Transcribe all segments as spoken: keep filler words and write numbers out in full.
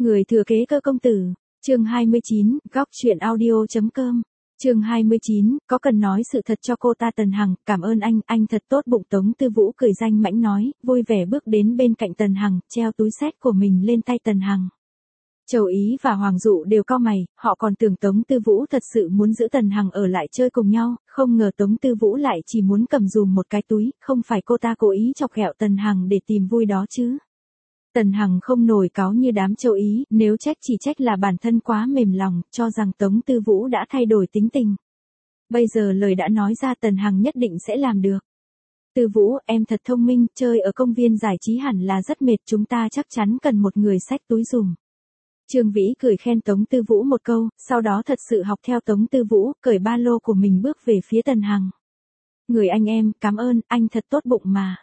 Người thừa kế Cơ công tử, chương hai mươi chín, góc chuyện audio.com. Chương hai mươi chín, có cần nói sự thật cho cô ta. Tần Hằng, cảm ơn anh, anh thật tốt bụng. Tống Tư Vũ cười danh mãnh nói, vui vẻ bước đến bên cạnh Tần Hằng, treo túi xách của mình lên tay Tần Hằng. Châu Ý và Hoàng Dụ đều cau mày, họ còn tưởng Tống Tư Vũ thật sự muốn giữ Tần Hằng ở lại chơi cùng nhau, không ngờ Tống Tư Vũ lại chỉ muốn cầm dùm một cái túi, không phải cô ta cố ý chọc ghẹo Tần Hằng để tìm vui đó chứ. Tần Hằng không nổi cáu như đám Châu Ý, nếu trách chỉ trách là bản thân quá mềm lòng, cho rằng Tống Tư Vũ đã thay đổi tính tình. Bây giờ lời đã nói ra, Tần Hằng nhất định sẽ làm được. Tư Vũ, em thật thông minh, chơi ở công viên giải trí hẳn là rất mệt, chúng ta chắc chắn cần một người xách túi dùm. Trương Vĩ cười khen Tống Tư Vũ một câu, sau đó thật sự học theo Tống Tư Vũ, cởi ba lô của mình bước về phía Tần Hằng. Người anh em, cảm ơn, anh thật tốt bụng mà.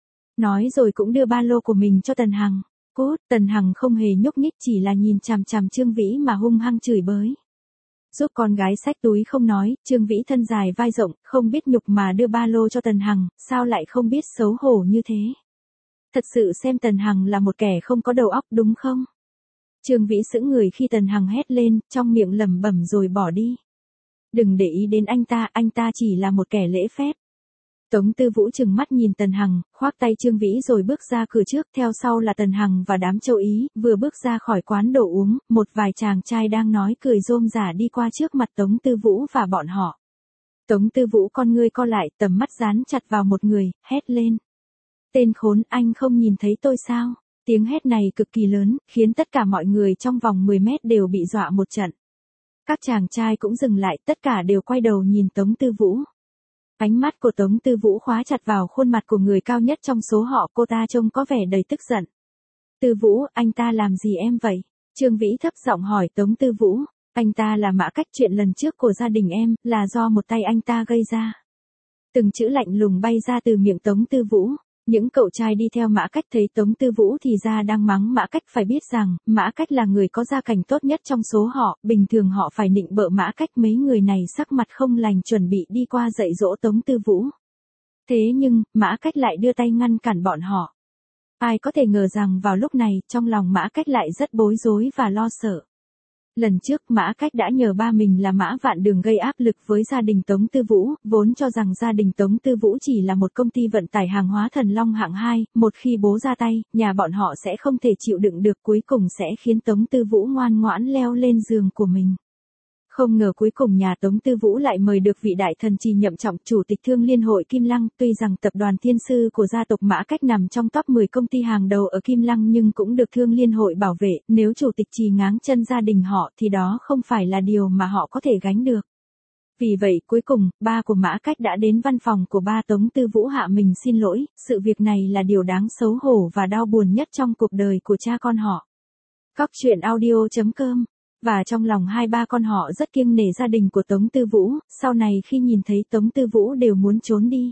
Nói rồi cũng đưa ba lô của mình cho Tần Hằng. Cút, Tần Hằng không hề nhúc nhích, chỉ là nhìn chằm chằm Trương Vĩ mà hung hăng chửi bới. Giúp con gái xách túi không nói, Trương Vĩ thân dài vai rộng, không biết nhục mà đưa ba lô cho Tần Hằng, sao lại không biết xấu hổ như thế. Thật sự xem Tần Hằng là một kẻ không có đầu óc đúng không? Trương Vĩ sững người khi Tần Hằng hét lên, trong miệng lẩm bẩm rồi bỏ đi. Đừng để ý đến anh ta, anh ta chỉ là một kẻ lễ phép. Tống Tư Vũ trừng mắt nhìn Tần Hằng, khoác tay Trương Vĩ rồi bước ra cửa trước, theo sau là Tần Hằng và đám Châu Ý. Vừa bước ra khỏi quán đồ uống, một vài chàng trai đang nói cười rôm rả đi qua trước mặt Tống Tư Vũ và bọn họ. Tống Tư Vũ con ngươi co lại, tầm mắt dán chặt vào một người, hét lên. Tên khốn, anh không nhìn thấy tôi sao? Tiếng hét này cực kỳ lớn, khiến tất cả mọi người trong vòng mười mét đều bị dọa một trận. Các chàng trai cũng dừng lại, tất cả đều quay đầu nhìn Tống Tư Vũ. Ánh mắt của Tống Tư Vũ khóa chặt vào khuôn mặt của người cao nhất trong số họ, cô ta trông có vẻ đầy tức giận. Tư Vũ, anh ta làm gì em vậy? Trương Vĩ thấp giọng hỏi Tống Tư Vũ. Anh ta là Mã Cách, chuyện lần trước của gia đình em, là do một tay anh ta gây ra. Từng chữ lạnh lùng bay ra từ miệng Tống Tư Vũ. Những cậu trai đi theo Mã Cách thấy Tống Tư Vũ thì ra đang mắng Mã Cách, phải biết rằng, Mã Cách là người có gia cảnh tốt nhất trong số họ, bình thường họ phải nịnh bợ Mã Cách. Mấy người này sắc mặt không lành chuẩn bị đi qua dạy dỗ Tống Tư Vũ. Thế nhưng, Mã Cách lại đưa tay ngăn cản bọn họ. Ai có thể ngờ rằng vào lúc này, trong lòng Mã Cách lại rất bối rối và lo sợ. Lần trước Mã Cách đã nhờ ba mình là Mã Vạn Đường gây áp lực với gia đình Tống Tư Vũ, vốn cho rằng gia đình Tống Tư Vũ chỉ là một công ty vận tải hàng hóa Thần Long hạng hai, một khi bố ra tay, nhà bọn họ sẽ không thể chịu đựng được, cuối cùng sẽ khiến Tống Tư Vũ ngoan ngoãn leo lên giường của mình. Không ngờ cuối cùng nhà Tống Tư Vũ lại mời được vị đại thần Trì Nhậm Trọng, chủ tịch Thương Liên hội Kim Lăng. Tuy rằng tập đoàn Thiên Sư của gia tộc Mã Cách nằm trong top mười công ty hàng đầu ở Kim Lăng nhưng cũng được Thương Liên hội bảo vệ, nếu chủ tịch Trì ngáng chân gia đình họ thì đó không phải là điều mà họ có thể gánh được. Vì vậy cuối cùng, ba của Mã Cách đã đến văn phòng của ba Tống Tư Vũ hạ mình xin lỗi, sự việc này là điều đáng xấu hổ và đau buồn nhất trong cuộc đời của cha con họ. Góc chuyện audio.com. Và trong lòng hai ba con họ rất kiêng nể gia đình của Tống Tư Vũ, sau này khi nhìn thấy Tống Tư Vũ đều muốn trốn đi.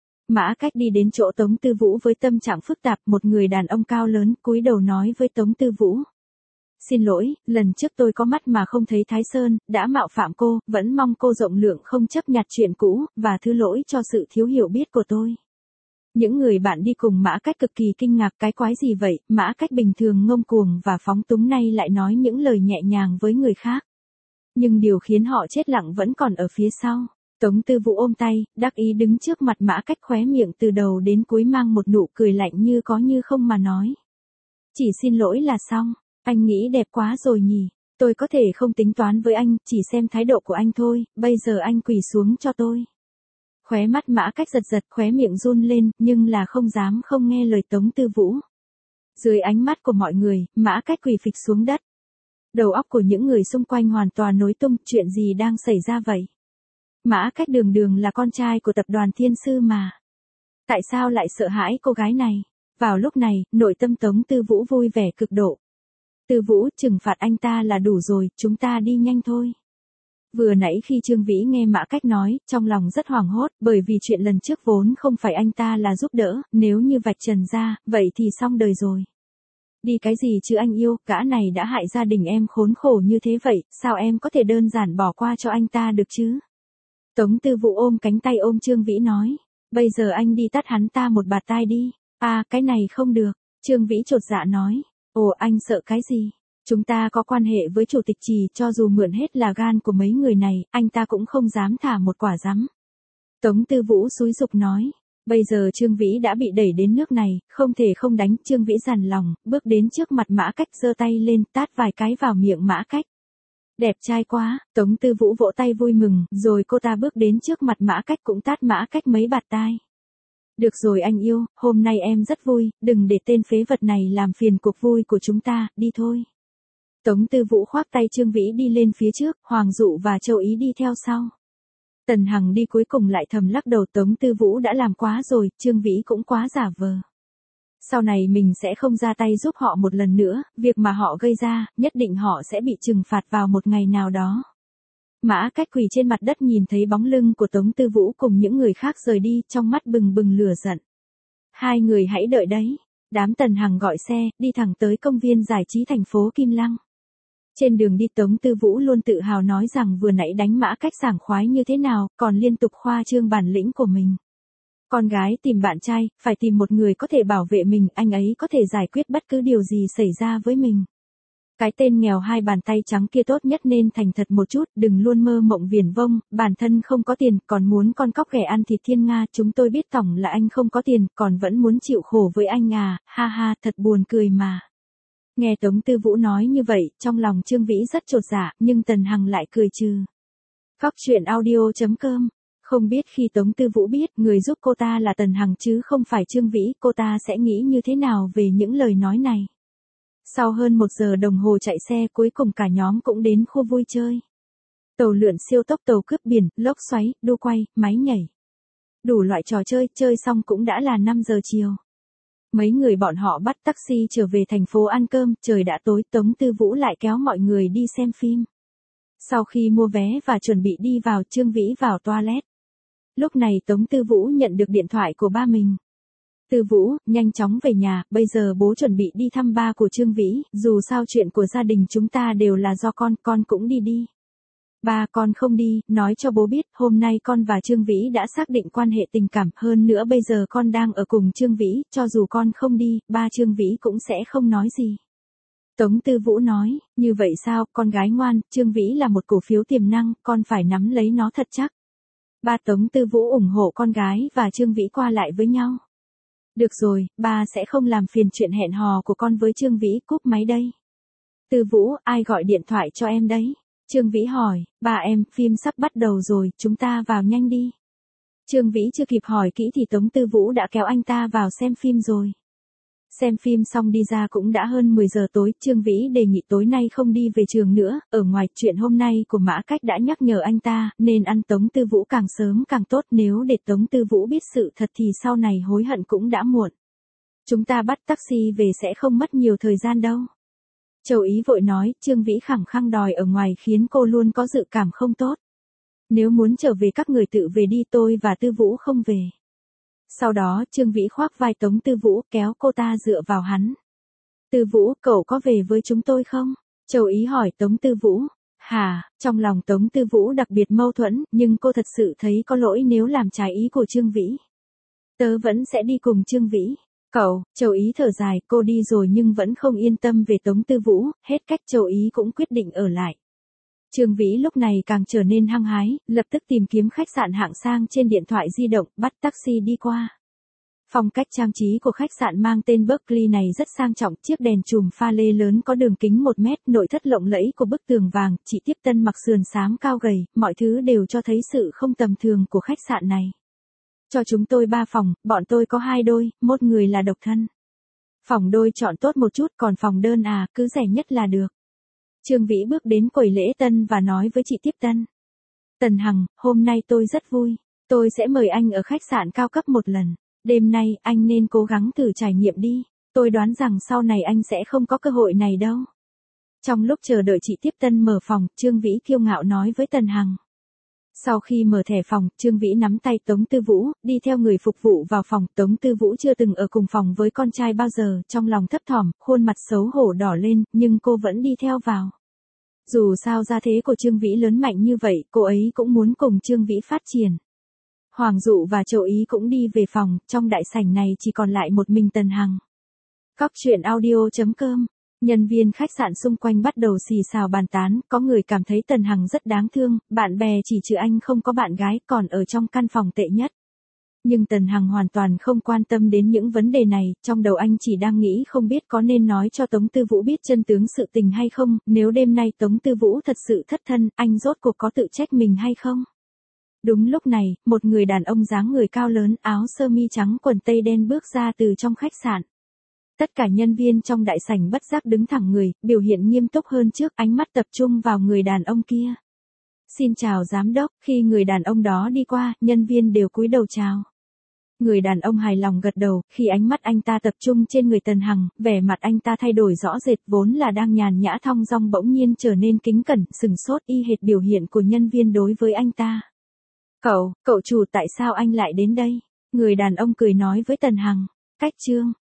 Mã Cách đi đến chỗ Tống Tư Vũ với tâm trạng phức tạp, một người đàn ông cao lớn cúi đầu nói với Tống Tư Vũ. Xin lỗi, lần trước tôi có mắt mà không thấy Thái Sơn, đã mạo phạm cô, vẫn mong cô rộng lượng không chấp nhặt chuyện cũ, và thứ lỗi cho sự thiếu hiểu biết của tôi. Những người bạn đi cùng Mã Cách cực kỳ kinh ngạc, cái quái gì vậy, Mã Cách bình thường ngông cuồng và phóng túng nay lại nói những lời nhẹ nhàng với người khác. Nhưng điều khiến họ chết lặng vẫn còn ở phía sau. Tống Tư Vũ ôm tay, đắc ý đứng trước mặt Mã Cách, khóe miệng từ đầu đến cuối mang một nụ cười lạnh như có như không mà nói. Chỉ xin lỗi là xong, anh nghĩ đẹp quá rồi nhỉ, tôi có thể không tính toán với anh, chỉ xem thái độ của anh thôi, bây giờ anh quỳ xuống cho tôi. Khóe mắt Mã Cách giật giật, khóe miệng run lên, nhưng là không dám không nghe lời Tống Tư Vũ. Dưới ánh mắt của mọi người, Mã Cách quỳ phịch xuống đất. Đầu óc của những người xung quanh hoàn toàn nối tung, chuyện gì đang xảy ra vậy? Mã Cách đường đường là con trai của tập đoàn Thiên Sư mà. Tại sao lại sợ hãi cô gái này? Vào lúc này, nội tâm Tống Tư Vũ vui vẻ cực độ. Tư Vũ, trừng phạt anh ta là đủ rồi, chúng ta đi nhanh thôi. Vừa nãy khi Trương Vĩ nghe Mã Cách nói, trong lòng rất hoảng hốt, bởi vì chuyện lần trước vốn không phải anh ta là giúp đỡ, nếu như vạch trần ra, vậy thì xong đời rồi. Đi cái gì chứ anh yêu, gã này đã hại gia đình em khốn khổ như thế vậy, sao em có thể đơn giản bỏ qua cho anh ta được chứ? Tống Tư Vũ ôm cánh tay ôm Trương Vĩ nói, bây giờ anh đi tát hắn ta một bạt tai đi. À, cái này không được, Trương Vĩ chột dạ nói, ồ anh sợ cái gì? Chúng ta có quan hệ với chủ tịch Trì, cho dù mượn hết là gan của mấy người này, anh ta cũng không dám thả một quả rắm. Tống Tư Vũ xúi giục nói. Bây giờ Trương Vĩ đã bị đẩy đến nước này, không thể không đánh. Trương Vĩ dằn lòng, bước đến trước mặt Mã Cách, giơ tay lên, tát vài cái vào miệng Mã Cách. Đẹp trai quá, Tống Tư Vũ vỗ tay vui mừng, rồi cô ta bước đến trước mặt Mã Cách cũng tát Mã Cách mấy bạt tai. Được rồi anh yêu, hôm nay em rất vui, đừng để tên phế vật này làm phiền cuộc vui của chúng ta, đi thôi. Tống Tư Vũ khoác tay Trương Vĩ đi lên phía trước, Hoàng Dụ và Châu Ý đi theo sau. Tần Hằng đi cuối cùng lại thầm lắc đầu, Tống Tư Vũ đã làm quá rồi, Trương Vĩ cũng quá giả vờ. Sau này mình sẽ không ra tay giúp họ một lần nữa, việc mà họ gây ra, nhất định họ sẽ bị trừng phạt vào một ngày nào đó. Mã Cách quỳ trên mặt đất nhìn thấy bóng lưng của Tống Tư Vũ cùng những người khác rời đi, trong mắt bừng bừng lửa giận. Hai người hãy đợi đấy. Đám Tần Hằng gọi xe, đi thẳng tới công viên giải trí thành phố Kim Lăng. Trên đường đi Tống Tư Vũ luôn tự hào nói rằng vừa nãy đánh Mã Cách sảng khoái như thế nào, còn liên tục khoa trương bản lĩnh của mình. Con gái tìm bạn trai, phải tìm một người có thể bảo vệ mình, anh ấy có thể giải quyết bất cứ điều gì xảy ra với mình. Cái tên nghèo hai bàn tay trắng kia tốt nhất nên thành thật một chút, đừng luôn mơ mộng viển vông, bản thân không có tiền, còn muốn con cóc ghẻ ăn thịt thiên nga, chúng tôi biết tổng là anh không có tiền, còn vẫn muốn chịu khổ với anh à, ha ha, thật buồn cười mà. Nghe Tống Tư Vũ nói như vậy, trong lòng Trương Vĩ rất chột dạ, nhưng Tần Hằng lại cười trừ. Góc truyện audio chấm com. Không biết khi Tống Tư Vũ biết người giúp cô ta là Tần Hằng chứ không phải Trương Vĩ, cô ta sẽ nghĩ như thế nào về những lời nói này. Sau hơn một giờ đồng hồ chạy xe, cuối cùng cả nhóm cũng đến khu vui chơi. Tàu lượn siêu tốc, tàu cướp biển, lốc xoáy, đu quay, máy nhảy. Đủ loại trò chơi, chơi xong cũng đã là năm giờ chiều. Mấy người bọn họ bắt taxi trở về thành phố ăn cơm, trời đã tối, Tống Tư Vũ lại kéo mọi người đi xem phim. Sau khi mua vé và chuẩn bị đi vào, Trương Vĩ vào toilet. Lúc này Tống Tư Vũ nhận được điện thoại của ba mình. Tư Vũ, nhanh chóng về nhà, bây giờ bố chuẩn bị đi thăm ba của Trương Vĩ, dù sao chuyện của gia đình chúng ta đều là do con, con cũng đi đi. Ba, con không đi, nói cho bố biết, hôm nay con và Trương Vĩ đã xác định quan hệ tình cảm, hơn nữa bây giờ con đang ở cùng Trương Vĩ, cho dù con không đi, ba Trương Vĩ cũng sẽ không nói gì. Tống Tư Vũ nói, như vậy sao, con gái ngoan, Trương Vĩ là một cổ phiếu tiềm năng, con phải nắm lấy nó thật chắc. Ba Tống Tư Vũ ủng hộ con gái và Trương Vĩ qua lại với nhau. Được rồi, ba sẽ không làm phiền chuyện hẹn hò của con với Trương Vĩ, cúp máy đây. Tư Vũ, ai gọi điện thoại cho em đấy? Trương Vĩ hỏi, ba em, phim sắp bắt đầu rồi, chúng ta vào nhanh đi. Trương Vĩ chưa kịp hỏi kỹ thì Tống Tư Vũ đã kéo anh ta vào xem phim rồi. Xem phim xong đi ra cũng đã hơn mười giờ tối, Trương Vĩ đề nghị tối nay không đi về trường nữa, ở ngoài chuyện hôm nay của Mã Cách đã nhắc nhở anh ta, nên ăn Tống Tư Vũ càng sớm càng tốt, nếu để Tống Tư Vũ biết sự thật thì sau này hối hận cũng đã muộn. Chúng ta bắt taxi về sẽ không mất nhiều thời gian đâu. Châu Ý vội nói, Trương Vĩ khăng khăng đòi ở ngoài khiến cô luôn có dự cảm không tốt. Nếu muốn trở về các người tự về đi, tôi và Tư Vũ không về. Sau đó Trương Vĩ khoác vai Tống Tư Vũ, kéo cô ta dựa vào hắn. Tư Vũ, cậu có về với chúng tôi không? Châu Ý hỏi Tống Tư Vũ. Hả, trong lòng Tống Tư Vũ đặc biệt mâu thuẫn, nhưng cô thật sự thấy có lỗi nếu làm trái ý của Trương Vĩ. Tớ vẫn sẽ đi cùng Trương Vĩ. Cậu, Châu Ý thở dài, cô đi rồi nhưng vẫn không yên tâm về Tống Tư Vũ, hết cách Châu Ý cũng quyết định ở lại. Trương Vĩ lúc này càng trở nên hăng hái, lập tức tìm kiếm khách sạn hạng sang trên điện thoại di động, bắt taxi đi qua. Phong cách trang trí của khách sạn mang tên Berkeley này rất sang trọng, chiếc đèn chùm pha lê lớn có đường kính một mét, nội thất lộng lẫy của bức tường vàng, chị tiếp tân mặc sườn xám cao gầy, mọi thứ đều cho thấy sự không tầm thường của khách sạn này. Cho chúng tôi ba phòng, bọn tôi có hai đôi, một người là độc thân. Phòng đôi chọn tốt một chút, còn phòng đơn à, cứ rẻ nhất là được. Trương Vĩ bước đến quầy lễ tân và nói với chị tiếp tân. Tần Hằng, hôm nay tôi rất vui. Tôi sẽ mời anh ở khách sạn cao cấp một lần. Đêm nay, anh nên cố gắng thử trải nghiệm đi. Tôi đoán rằng sau này anh sẽ không có cơ hội này đâu. Trong lúc chờ đợi chị tiếp tân mở phòng, Trương Vĩ kiêu ngạo nói với Tần Hằng. Sau khi mở thẻ phòng, Trương Vĩ nắm tay Tống Tư Vũ, đi theo người phục vụ vào phòng. Tống Tư Vũ chưa từng ở cùng phòng với con trai bao giờ, trong lòng thấp thỏm, khuôn mặt xấu hổ đỏ lên, nhưng cô vẫn đi theo vào. Dù sao gia thế của Trương Vĩ lớn mạnh như vậy, cô ấy cũng muốn cùng Trương Vĩ phát triển. Hoàng Dụ và Châu Ý cũng đi về phòng, trong đại sảnh này chỉ còn lại một mình Tần Hằng. Góc truyện audio chấm com Nhân viên khách sạn xung quanh bắt đầu xì xào bàn tán, có người cảm thấy Tần Hằng rất đáng thương, bạn bè chỉ trừ anh không có bạn gái, còn ở trong căn phòng tệ nhất. Nhưng Tần Hằng hoàn toàn không quan tâm đến những vấn đề này, trong đầu anh chỉ đang nghĩ không biết có nên nói cho Tống Tư Vũ biết chân tướng sự tình hay không, nếu đêm nay Tống Tư Vũ thật sự thất thân, anh rốt cuộc có tự trách mình hay không? Đúng lúc này, một người đàn ông dáng người cao lớn, áo sơ mi trắng quần tây đen bước ra từ trong khách sạn. Tất cả nhân viên trong đại sảnh bất giác đứng thẳng người, biểu hiện nghiêm túc hơn trước, ánh mắt tập trung vào người đàn ông kia. Xin chào giám đốc, khi người đàn ông đó đi qua, nhân viên đều cúi đầu chào. Người đàn ông hài lòng gật đầu, khi ánh mắt anh ta tập trung trên người Tần Hằng, vẻ mặt anh ta thay đổi rõ rệt, vốn là đang nhàn nhã thong dong bỗng nhiên trở nên kính cẩn, sừng sốt y hệt biểu hiện của nhân viên đối với anh ta. Cậu, cậu chủ tại sao anh lại đến đây? Người đàn ông cười nói với Tần Hằng. Cách chương.